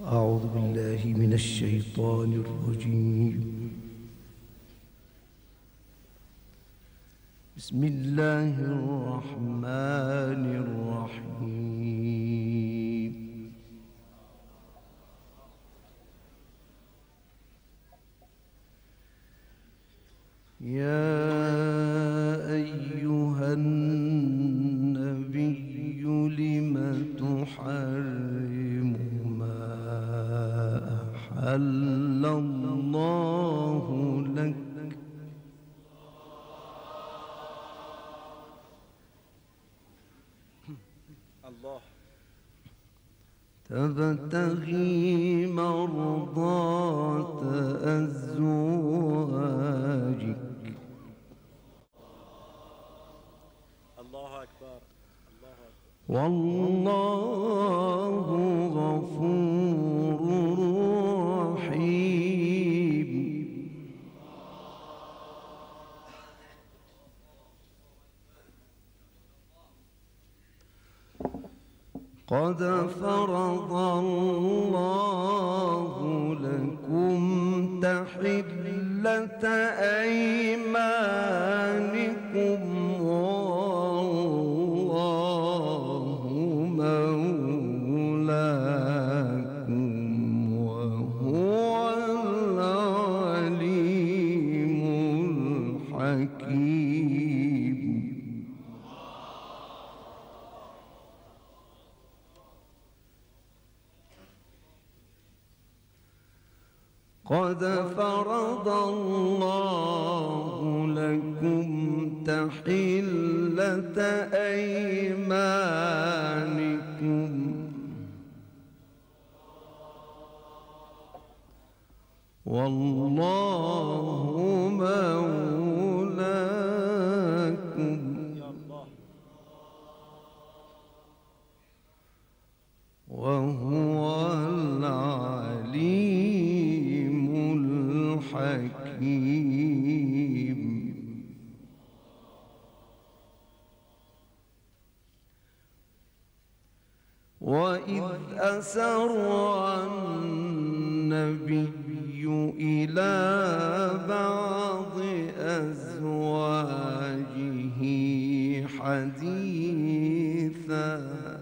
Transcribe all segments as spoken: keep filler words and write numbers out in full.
أعوذ بالله من الشيطان الرجيم. بسم الله الرحمن الرحيم. يا أيها النبي لم تحرم ما أحل الله لك الله تبتغي مرضات أزواجك الله أكبر الله أكبر والله غفور رحيم. قد فرض الله لكم تحلة أيمانكم والله مولاكم وهو العليم الحكيم. قد فرض الله لكم تحلة أيمانكم والله مولاكم وهو العليم الحكيم. وإذ أسر النبي إلى بعض أزواجه حديثا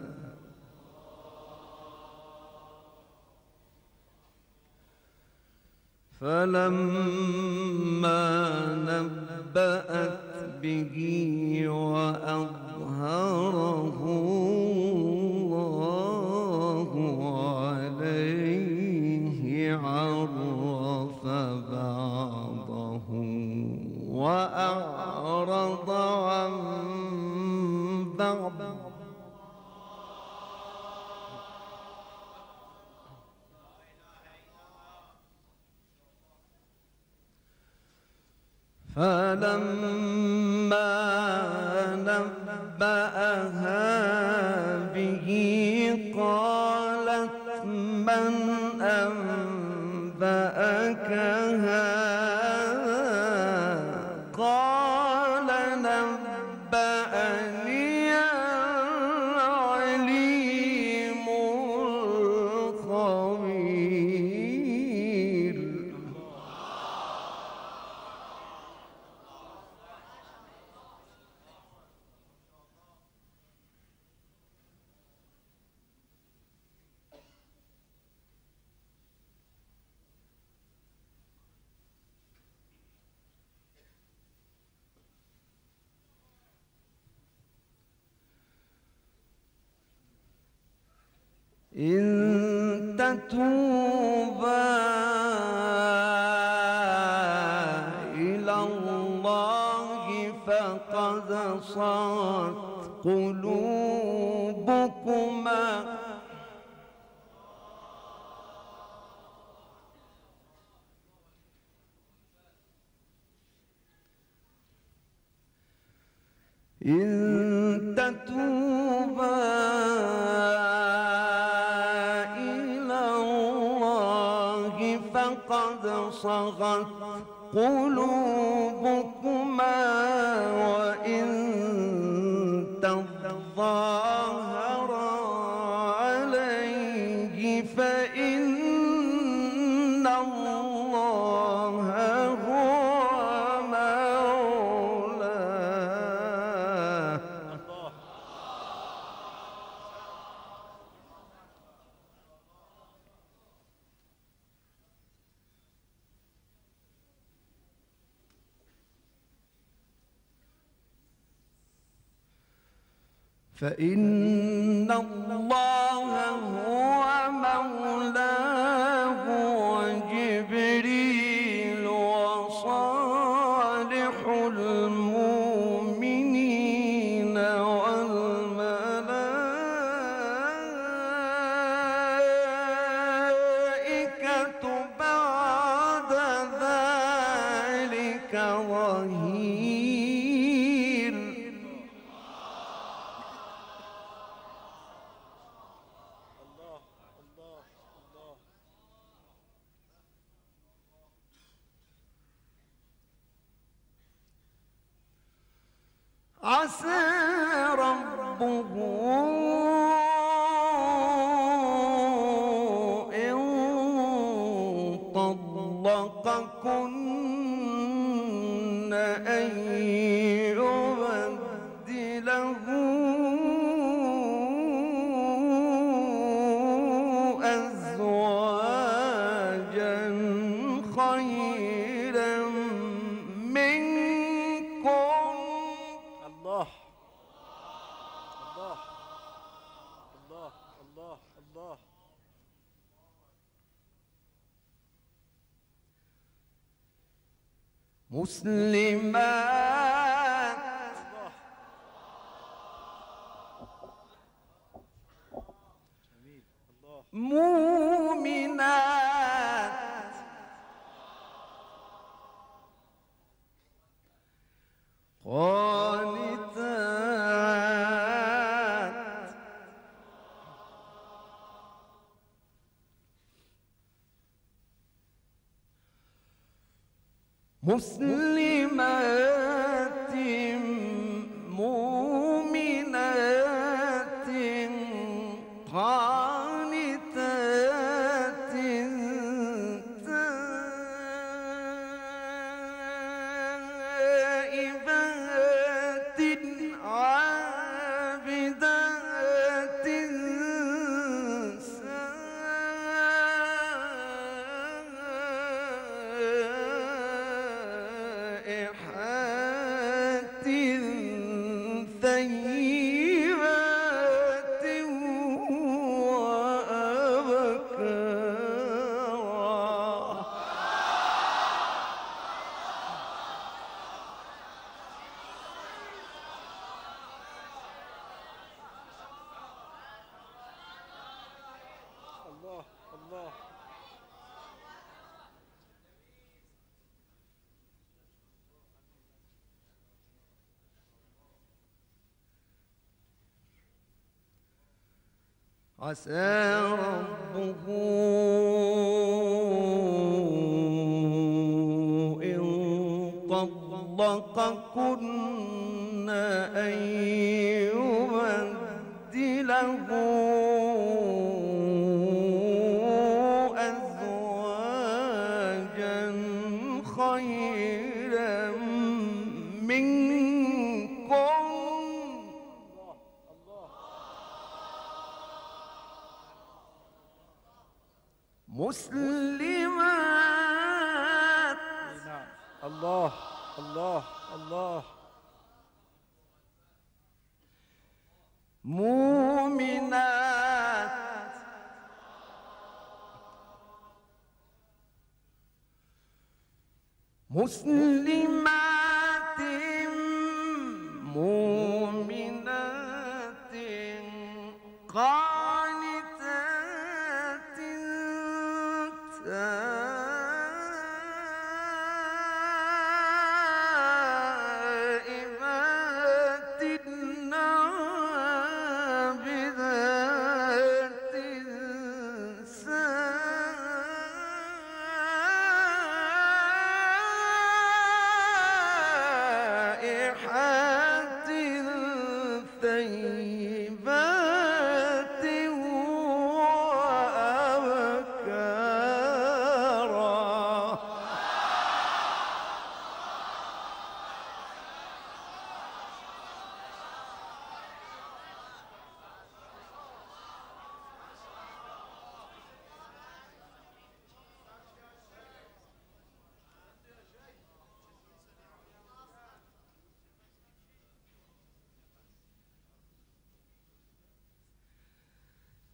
فلما نبأت به وأظهره الله عليه عرف بعضه وأعرض عن بعض فلما نبأها به قالت من أنبأك هذا قال نبأني العليم الخبير. إن تتوبا إلى الله فقد صغت قلوبكما إن تتوبا فقد صغت قلوبكما وإن تظاهرا عليه فإن فإن الله هو مولاه وجبريل وصالح المؤمنين والملائكة بعد ذلك ظهير. الله الله الله. عسى ربه إن طلقكن أن يبدله أزواجا خيرا منكم. الله الله الله الله الله. مسلمات الله. جميل. الله. مؤمنات قانتات مسلمات مؤمنات قانتات تائبات عابدات سائحات ثيبات وأبكارا. الله الله. عسى ربه إن طلقكن أن يبدله أزواجا خيرا منكم. مسلمات نعم. الله الله الله. مؤمنات مسلمات مؤمنات قانتات تائبات عابدات سائحات ثيبات وأبكارا.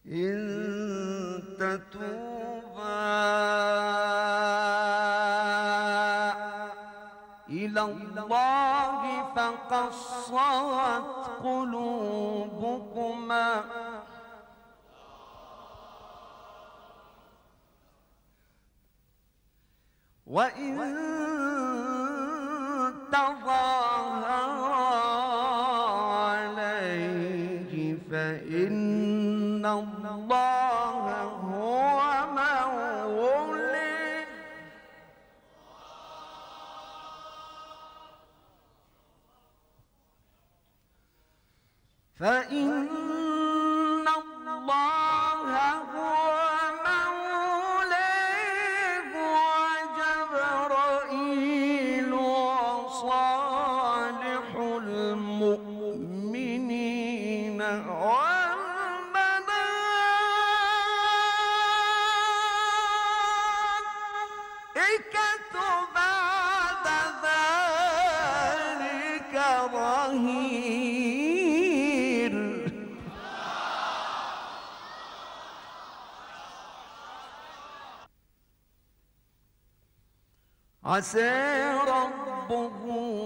إن تتوبا إلى الله فقد صغت قلوبكما وإن تظاهرا عليه فإن الله هو مولاه فإن الله هو مولاه وجبرائيل وصالح المؤمنين والملائكة بعد ذلك ظهير. عسى ربه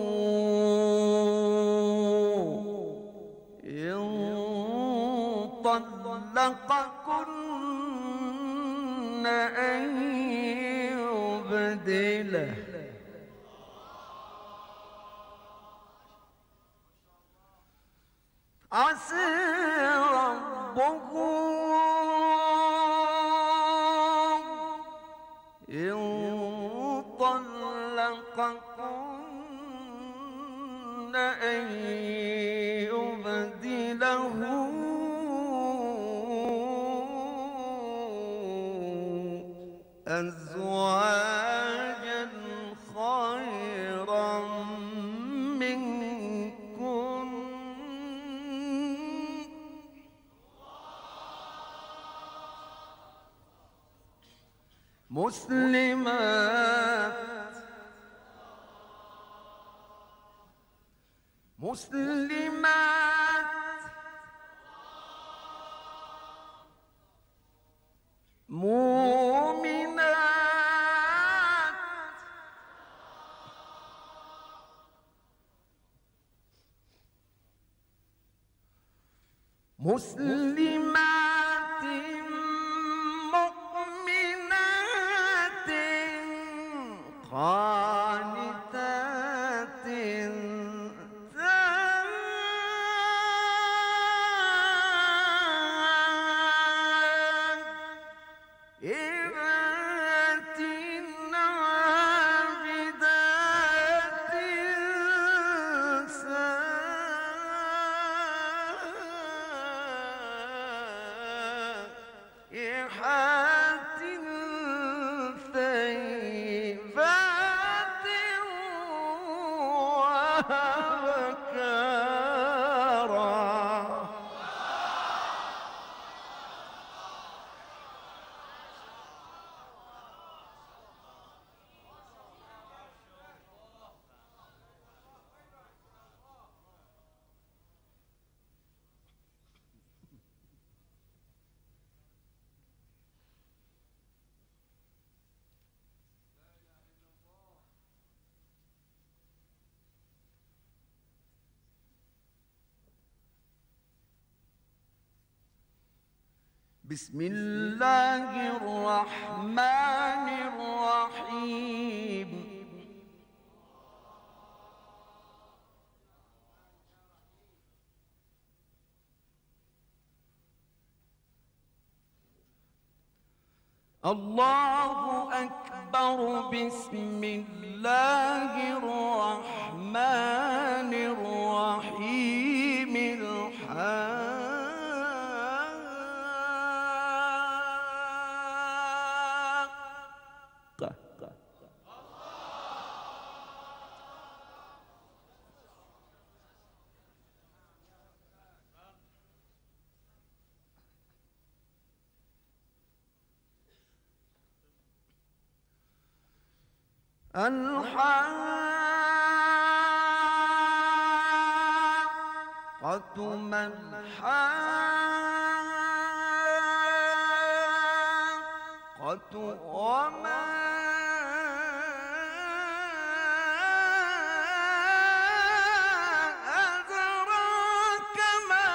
إن طلقكن أن يبدله عسى ربه إن طلقكن أن يبدله أزواجا خيرا منكن مسلمات مسلمات مؤمنات مسلمات مؤمنات قانتات تائبات عابدات سائحات ثيبات وأبكارا. بسم الله الرحمن الرحيم. الله أكبر. بسم الله الرحمن الرحيم. الحمد الحاقة ما الحاقة وما أدراك ما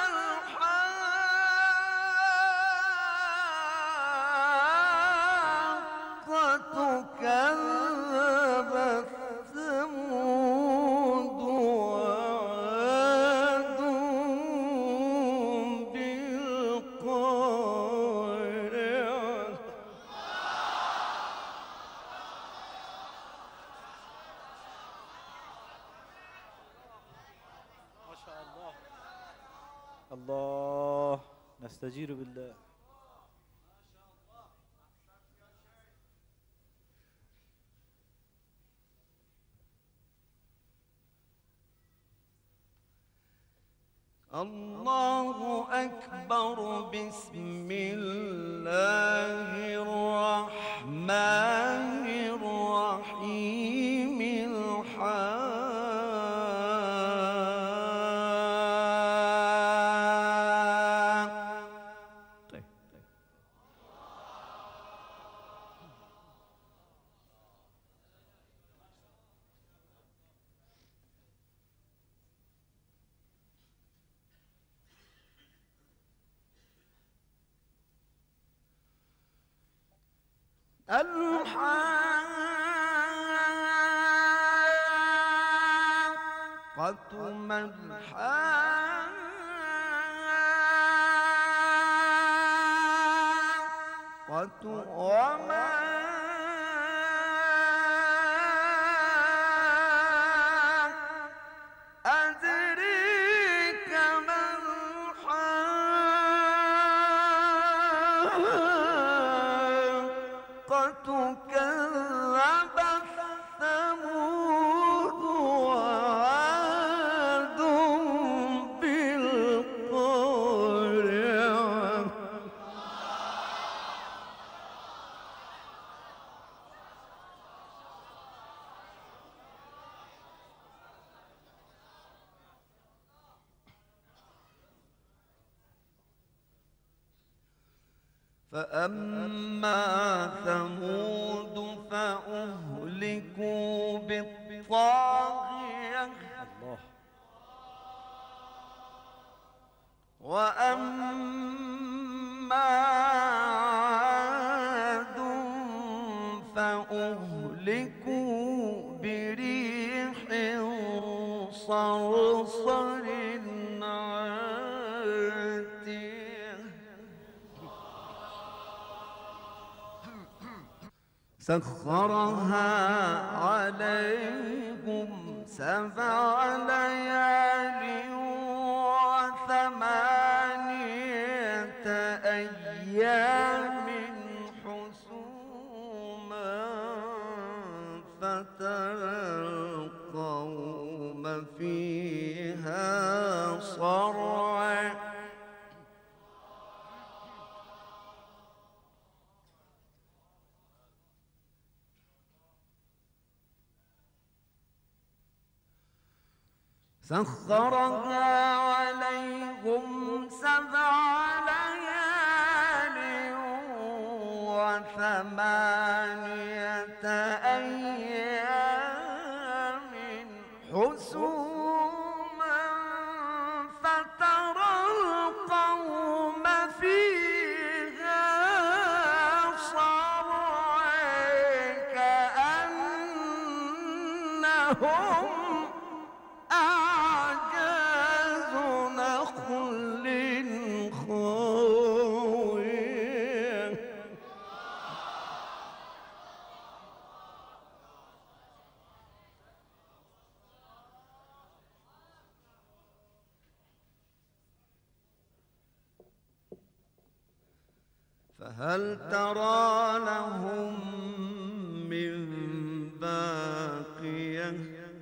الحاقة كذبت ثمود وعاد بالقارعة. ما شاء الله. الله، نستجير بالله. الله أكبر. بسم الله الرحمن الرحيم. الحاقة. الحاقة ما الحاقة وما أدريك ما الحاقة كذبت ثمود وعاد بالقارعة. فأما ثمود فأهلكوا بالطاغية. الله. وأما عاد فأهلكوا بريح صرصر عاتية. سخرها عليهم سبع ليال وثمانية أيام حسوما فترى القوم فيها صرعا. سخرها عليهم سبع ليال وثمانية أيام حسوما فترى القوم فيها صرعا كأنهم أعجاز نخل خاوية. فهل ترى لهم من باقية.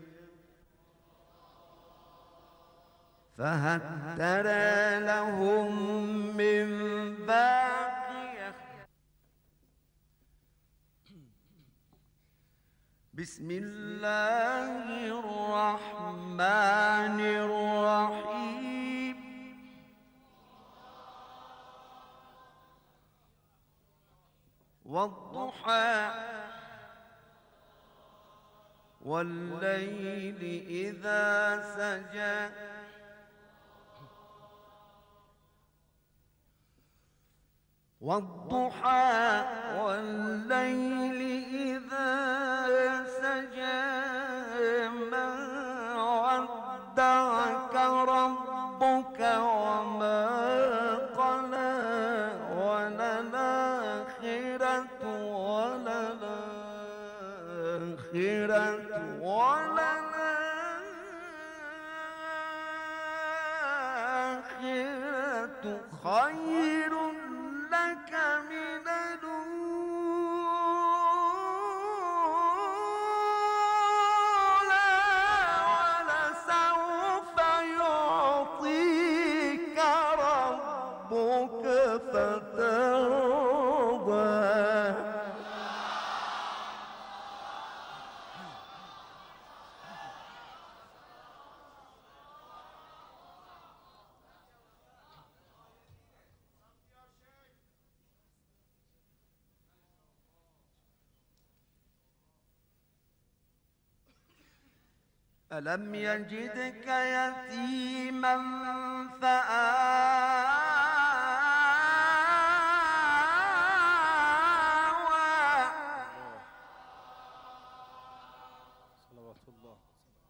فهل ترى لهم من باقية. بسم الله الرحمن الرحيم. والضحى والليل إذا سجى والضحى والليل إذا سجى ما ودعك ربك وما قلى وللآخرة وللآخرة وللآخرة خير لك من الأولى ولسوف يعطيك ربك فترضى. ألم يجدك يتيما فآوى صلوات الله.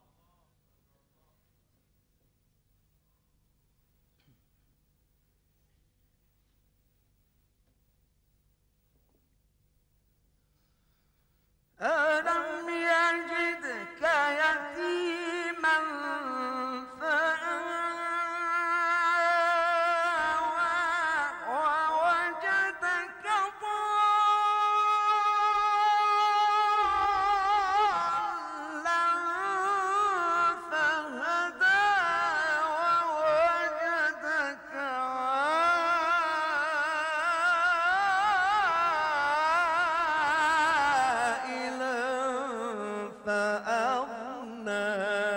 ألم يجدك يتيما فآوى ووجدك ضالا فهدى ووجدك عائلا فأغنى.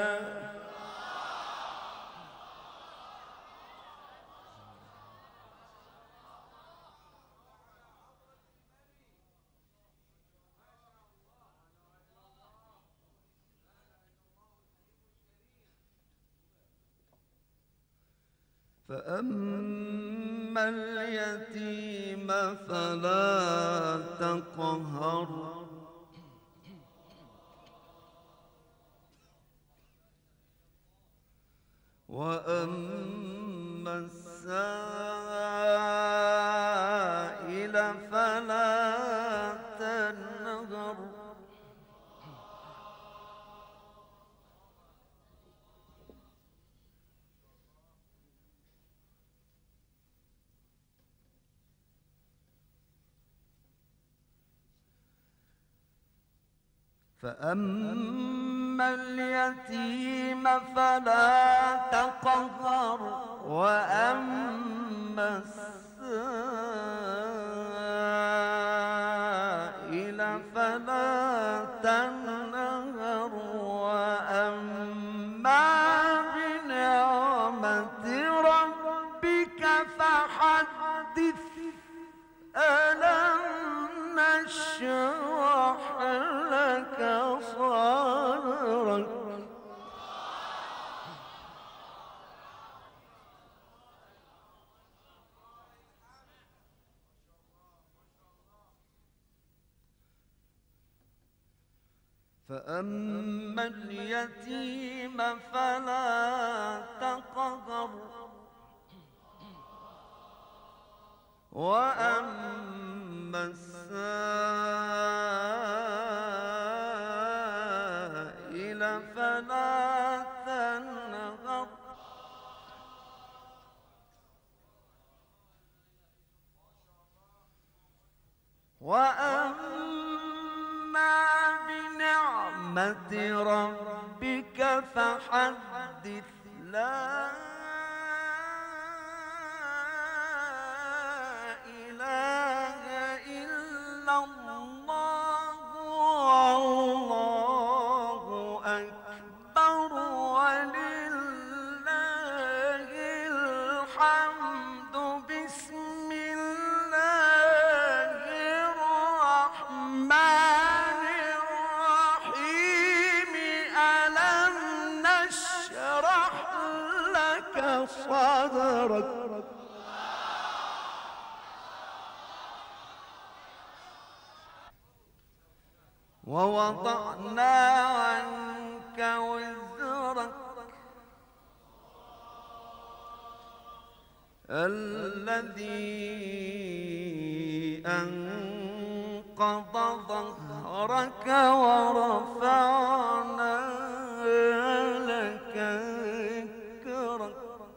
فأما اليتيم فلا تقهر وأما السائل فلا تنهر. فأما اليتيم فلا تقهر وأما السائل فلا تنهر وأما بنعمة ربك فحدث. ألم نشرح لك صدرك فأما اليتيم فلا تقهر وأما السائل فلا تنهر وأما بنعمة ربك فحدث. لا إله إلا الله والله أكبر ولله الحمد. بسم الله الرحمن ووضعنا عنك وزرك الذي أنقض ظهرك ورفعنا لك ذكرك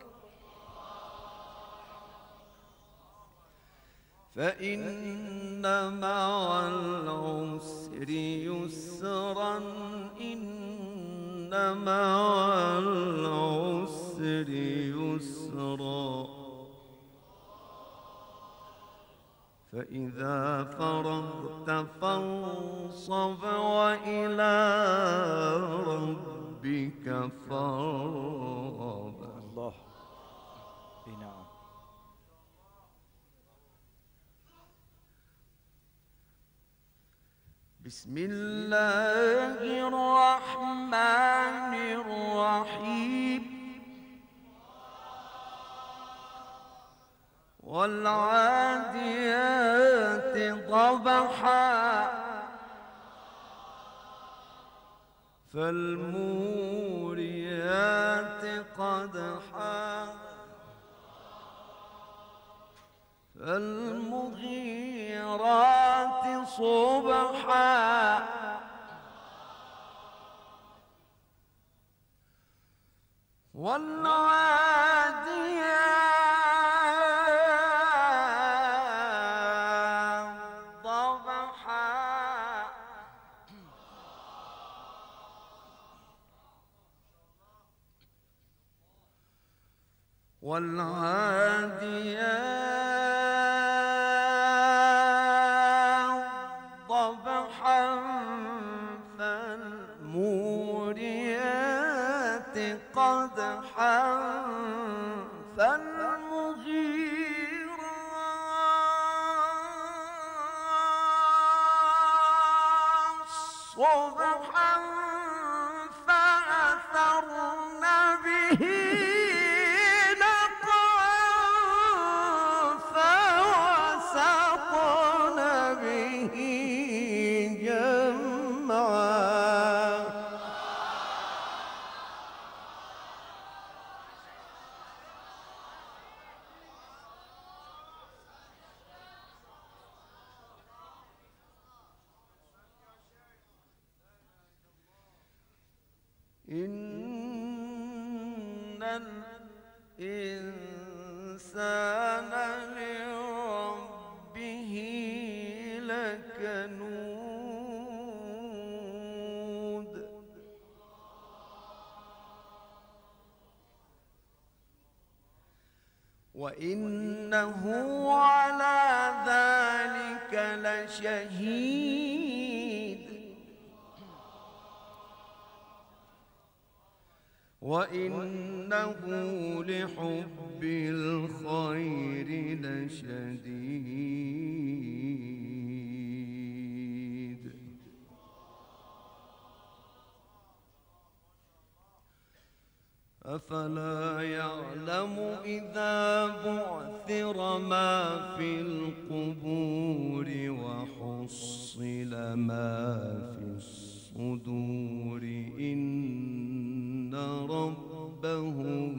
فإن مع العسر يسرا إن مع العسر يسرا فإذا فرغت فانصب وإلى ربك فارغب. الله. اي نعم. بسم الله الرحمن الرحيم. والعاديات ضبحا فالموريات قدحا فالمغيرات صبحا والعاديات والعاديات ضبحا فالموريات قدحا فالمغيرات صبحا فأثرن به إن الإنسان لربه لكنود وإنه على ذلك لشهيد وإنه لحب الخير لشديد أفلا يعلم إذا بعثر ما في القبور وحصل ما في الصدور إن ربهم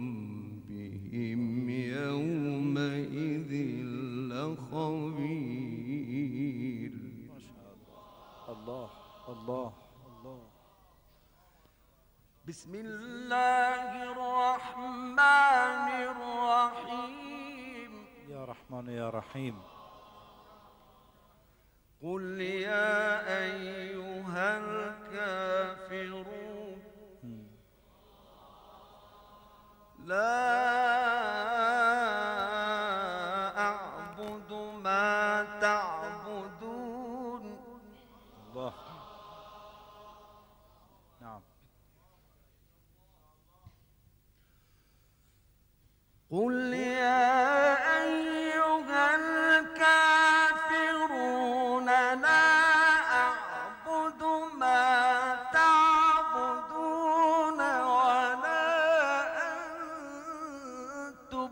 بهم يومئذ لخبير. ما شاء الله. الله الله الله. بسم الله الرحمن الرحيم. يا رحمن يا رحيم. قل يا أيها الكافرون لا أعبد ما تعبدون. الله. نعم. قل يا أيها الكافرون لا أعبد ما تعبدون ولا أنتم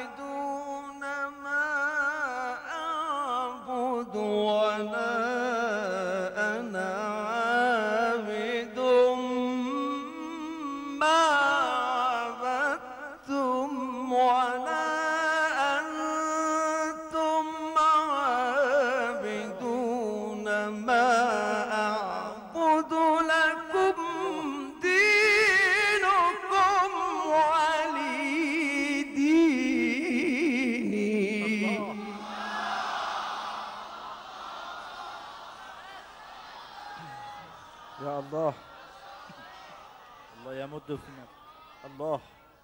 عابدون ما أعبد ولا يا الله. الله يمد في النفس. الله.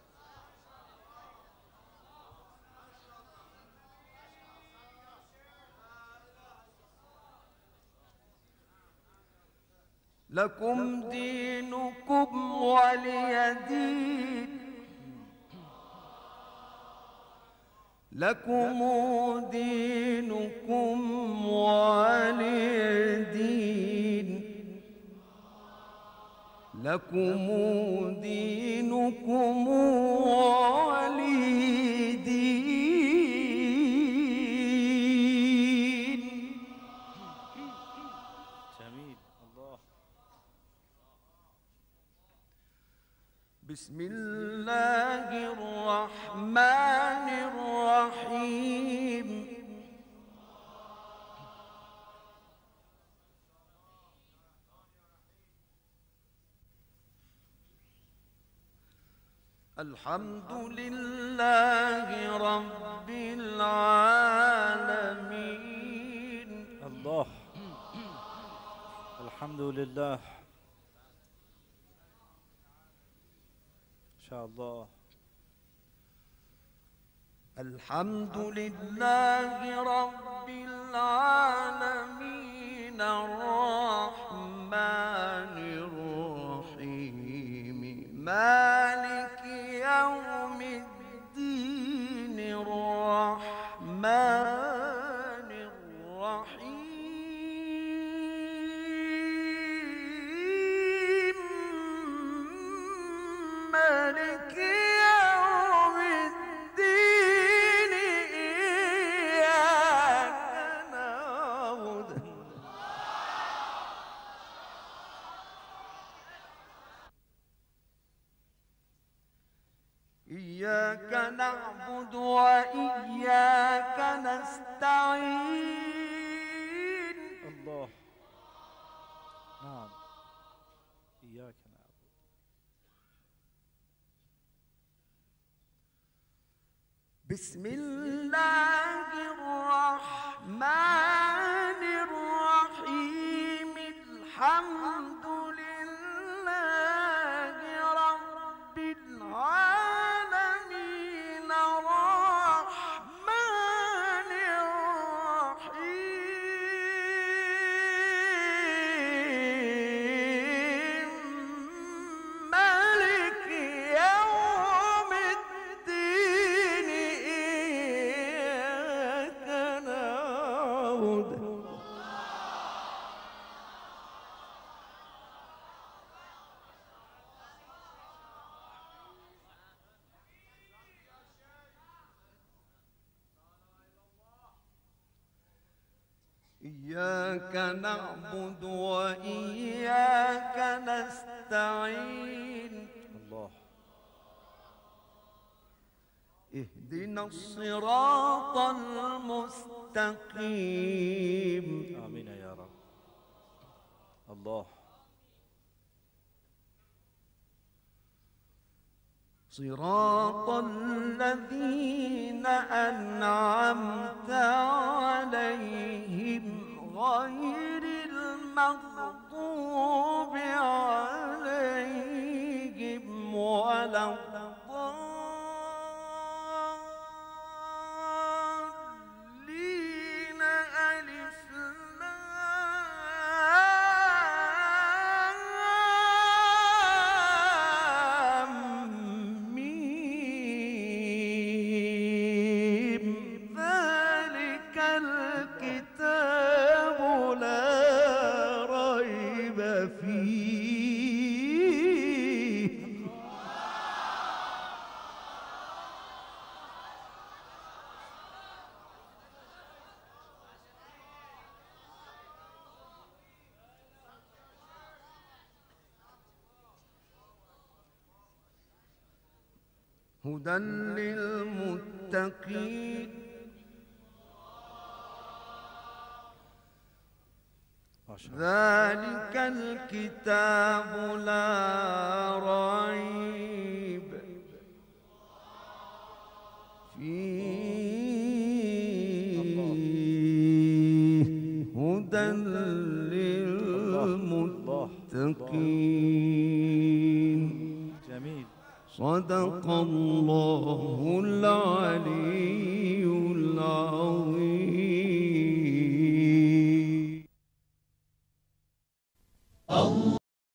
لكم دينكم ولي دين. لكم دينكم ولي دين. لكم دينكم ولي دين. جميل. الله. بسم الله الرحمن الرحيم. الحمد لله رب العالمين. الله. الحمد لله. إن شاء الله. الحمد لله رب العالمين الرحمن الرحيم مالك يوم الدين الرحمن الرحيم مالك يوم الدين إياك نعبد إياك نعبد وإياك نستعين. الله. نعم. إياك نعبد. بسم الله الرحمن الرحيم. الحمد لله رب العالمين الرحمن الرحيم مالك يوم الدين إياك نعبد إياك نعبد وإياك نستعين. الله. اهدنا الصراط المستقيم. آمين يا رب. الله. صراط الذين أنعمت عليهم غير المغضوب عليهم ولا الضالين. ألف لام ميم. ذلك الكتاب لا ريب فيه. هدى للمتقين. ما شاء الله. ذلك الكتاب لا ريب فيه. هدى للمتقين. المتقين. جميل. صدق الله العظيم.